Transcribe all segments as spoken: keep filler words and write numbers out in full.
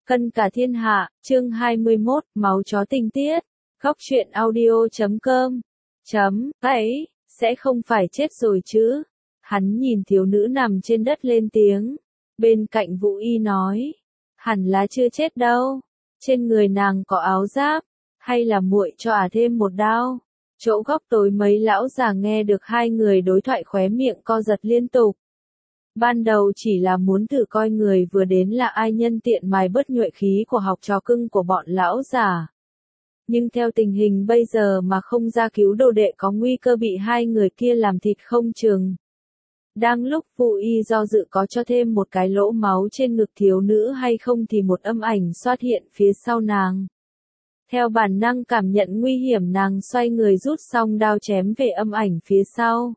Cân cả thiên hạ, chương hai mươi mốt, máu chó tình tiết. Góc truyện audio chấm com. Chấm, ấy, sẽ không phải chết rồi chứ. Hắn nhìn thiếu nữ nằm trên đất lên tiếng. Bên cạnh Vũ Y nói. Hẳn là chưa chết đâu. Trên người nàng có áo giáp. Hay là muội cho ả thêm một đao. Chỗ góc tối mấy lão già nghe được hai người đối thoại khóe miệng co giật liên tục. Ban đầu chỉ là muốn thử coi người vừa đến là ai nhân tiện mài bớt nhuệ khí của học trò cưng của bọn lão già. Nhưng theo tình hình bây giờ mà không ra cứu đồ đệ có nguy cơ bị hai người kia làm thịt không chừng. Đang lúc Vũ Y do dự có cho thêm một cái lỗ máu trên ngực thiếu nữ hay không thì một âm ảnh xuất hiện phía sau nàng. Theo bản năng cảm nhận nguy hiểm nàng xoay người rút xong đao chém về âm ảnh phía sau.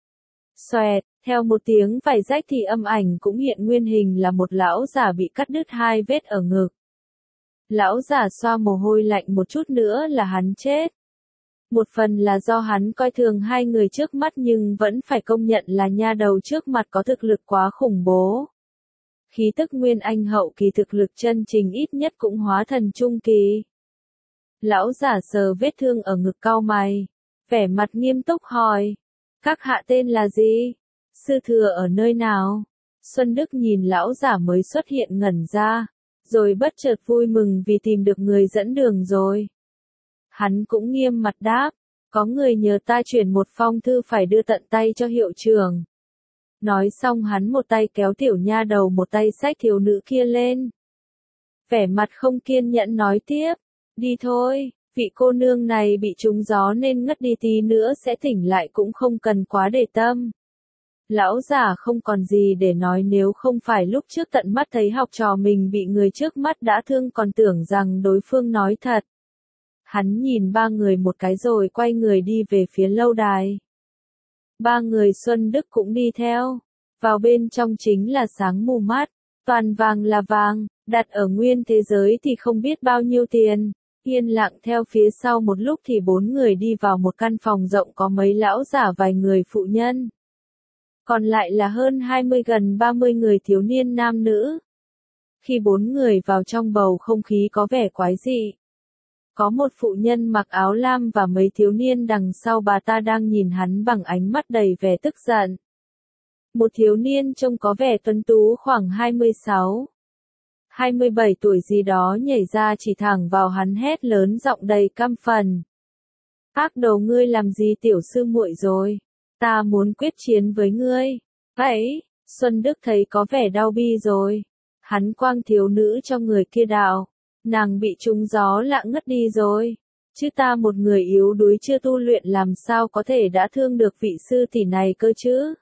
Xoẹt, theo một tiếng vải rách thì âm ảnh cũng hiện nguyên hình là một lão già bị cắt đứt hai vết ở ngực. Lão già xoa mồ hôi lạnh một chút nữa là hắn chết. Một phần là do hắn coi thường hai người trước mắt nhưng vẫn phải công nhận là nha đầu trước mặt có thực lực quá khủng bố. Khí tức nguyên anh hậu kỳ thực lực chân trình ít nhất cũng hóa thần trung kỳ. Lão già sờ vết thương ở ngực cau mày, vẻ mặt nghiêm túc hỏi. Các hạ tên là gì? Sư thừa ở nơi nào? Xuân Đức nhìn lão giả mới xuất hiện ngẩn ra, rồi bất chợt vui mừng vì tìm được người dẫn đường rồi. Hắn cũng nghiêm mặt đáp, có người nhờ ta chuyển một phong thư phải đưa tận tay cho hiệu trưởng. Nói xong hắn một tay kéo tiểu nha đầu một tay xách thiếu nữ kia lên. Vẻ mặt không kiên nhẫn nói tiếp, đi thôi. Vị cô nương này bị trúng gió nên ngất đi tí nữa sẽ tỉnh lại cũng không cần quá để tâm. Lão già không còn gì để nói nếu không phải lúc trước tận mắt thấy học trò mình bị người trước mắt đã thương còn tưởng rằng đối phương nói thật. Hắn nhìn ba người một cái rồi quay người đi về phía lâu đài. Ba người Xuân Đức cũng đi theo. Vào bên trong chính là sáng mù mắt, toàn vàng là vàng, đặt ở nguyên thế giới thì không biết bao nhiêu tiền. Yên lặng theo phía sau một lúc thì bốn người đi vào một căn phòng rộng có mấy lão giả vài người phụ nhân. Còn lại là hơn hai mươi gần ba mươi người thiếu niên nam nữ. Khi bốn người vào trong bầu không khí có vẻ quái dị. Có một phụ nhân mặc áo lam và mấy thiếu niên đằng sau bà ta đang nhìn hắn bằng ánh mắt đầy vẻ tức giận. Một thiếu niên trông có vẻ tuấn tú khoảng hai mươi sáu. hai mươi bảy tuổi gì đó nhảy ra chỉ thẳng vào hắn hét lớn giọng đầy căm phẫn. Ác đồ ngươi làm gì tiểu sư muội rồi? Ta muốn quyết chiến với ngươi. Ấy, Xuân Đức thấy có vẻ đau bi rồi. Hắn quăng thiếu nữ cho người kia đạo. Nàng bị trúng gió lạ ngất đi rồi. Chứ ta một người yếu đuối chưa tu luyện làm sao có thể đã thương được vị sư tỷ này cơ chứ?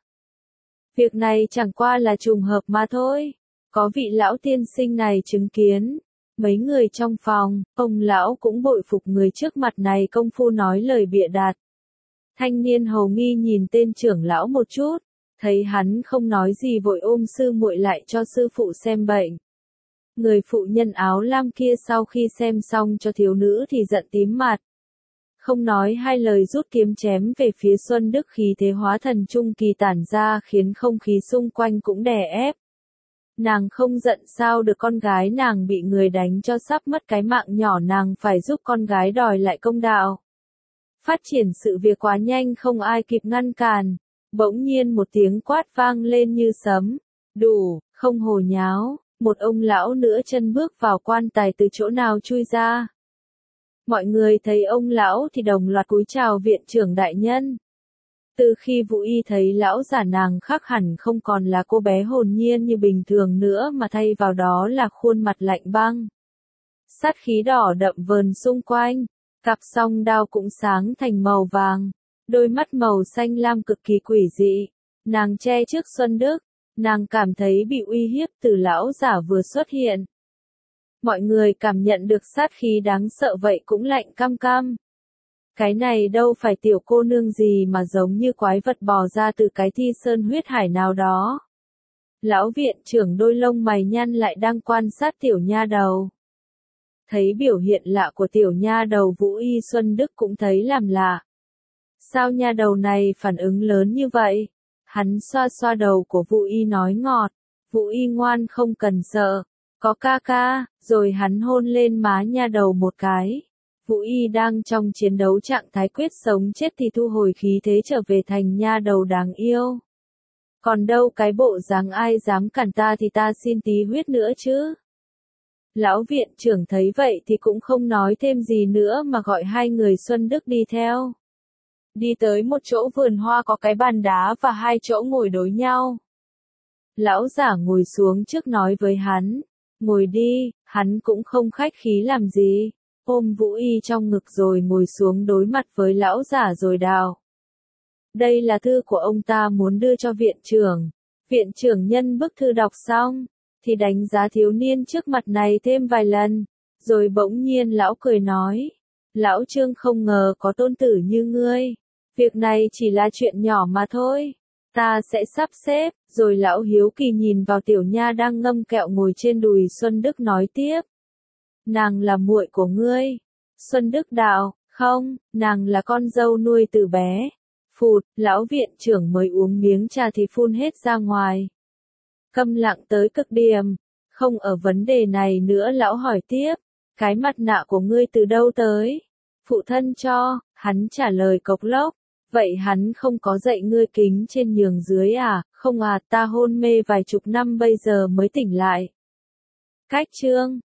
Việc này chẳng qua là trùng hợp mà thôi. Có vị lão tiên sinh này chứng kiến. Mấy người trong phòng, ông lão cũng bội phục người trước mặt này công phu nói lời bịa đặt. Thanh niên hầu nghi nhìn tên trưởng lão một chút, thấy hắn không nói gì vội ôm sư muội lại cho sư phụ xem bệnh. Người phụ nhân áo lam kia sau khi xem xong cho thiếu nữ thì giận tím mặt. Không nói hai lời rút kiếm chém về phía Xuân Đức khí thế hóa thần trung kỳ tản ra khiến không khí xung quanh cũng đè ép. Nàng không giận sao được con gái nàng bị người đánh cho sắp mất cái mạng nhỏ nàng phải giúp con gái đòi lại công đạo. Phát triển sự việc quá nhanh không ai kịp ngăn cản. Bỗng nhiên một tiếng quát vang lên như sấm. Đủ, không hồ nháo, một ông lão nữa chân bước vào quan tài từ chỗ nào chui ra. Mọi người thấy ông lão thì đồng loạt cúi chào viện trưởng đại nhân. Từ khi Vũ Y thấy lão già nàng khác hẳn không còn là cô bé hồn nhiên như bình thường nữa mà thay vào đó là khuôn mặt lạnh băng. Sát khí đỏ đậm vờn xung quanh, cặp song đao cũng sáng thành màu vàng, đôi mắt màu xanh lam cực kỳ quỷ dị. Nàng che trước Xuân Đức, nàng cảm thấy bị uy hiếp từ lão giả vừa xuất hiện. Mọi người cảm nhận được sát khí đáng sợ vậy cũng lạnh căm căm. Cái này đâu phải tiểu cô nương gì mà giống như quái vật bò ra từ cái thi sơn huyết hải nào đó. Lão viện trưởng đôi lông mày nhăn lại đang quan sát tiểu nha đầu. Thấy biểu hiện lạ của tiểu nha đầu Vũ Y Xuân Đức cũng thấy làm lạ. Sao nha đầu này phản ứng lớn như vậy? Hắn xoa xoa đầu của Vũ Y nói ngọt. Vũ Y ngoan không cần sợ. Có ca ca, rồi hắn hôn lên má nha đầu một cái. Vũ Y đang trong chiến đấu trạng thái quyết sống chết thì thu hồi khí thế trở về thành nha đầu đáng yêu. Còn đâu cái bộ dáng ai dám cản ta thì ta xin tí huyết nữa chứ. Lão viện trưởng thấy vậy thì cũng không nói thêm gì nữa mà gọi hai người Xuân Đức đi theo. Đi tới một chỗ vườn hoa có cái bàn đá và hai chỗ ngồi đối nhau. Lão giả ngồi xuống trước nói với hắn, ngồi đi, hắn cũng không khách khí làm gì, ôm Vũ Y trong ngực rồi ngồi xuống đối mặt với lão giả rồi đào. Đây là thư của ông ta muốn đưa cho viện trưởng. Viện trưởng nhân bức thư đọc xong, thì đánh giá thiếu niên trước mặt này thêm vài lần, rồi bỗng nhiên lão cười nói, lão Trương không ngờ có tôn tử như ngươi, việc này chỉ là chuyện nhỏ mà thôi, ta sẽ sắp xếp, rồi lão hiếu kỳ nhìn vào tiểu nha đang ngâm kẹo ngồi trên đùi Xuân Đức nói tiếp. Nàng là muội của ngươi. Xuân Đức đạo, không, nàng là con dâu nuôi từ bé. Phụt, lão viện trưởng mới uống miếng trà thì phun hết ra ngoài. Câm lặng tới cực điểm, không ở vấn đề này nữa lão hỏi tiếp, cái mặt nạ của ngươi từ đâu tới? Phụ thân cho, hắn trả lời cộc lốc, vậy hắn không có dạy ngươi kính trên nhường dưới à? Không à, ta hôn mê vài chục năm bây giờ mới tỉnh lại. Cách chương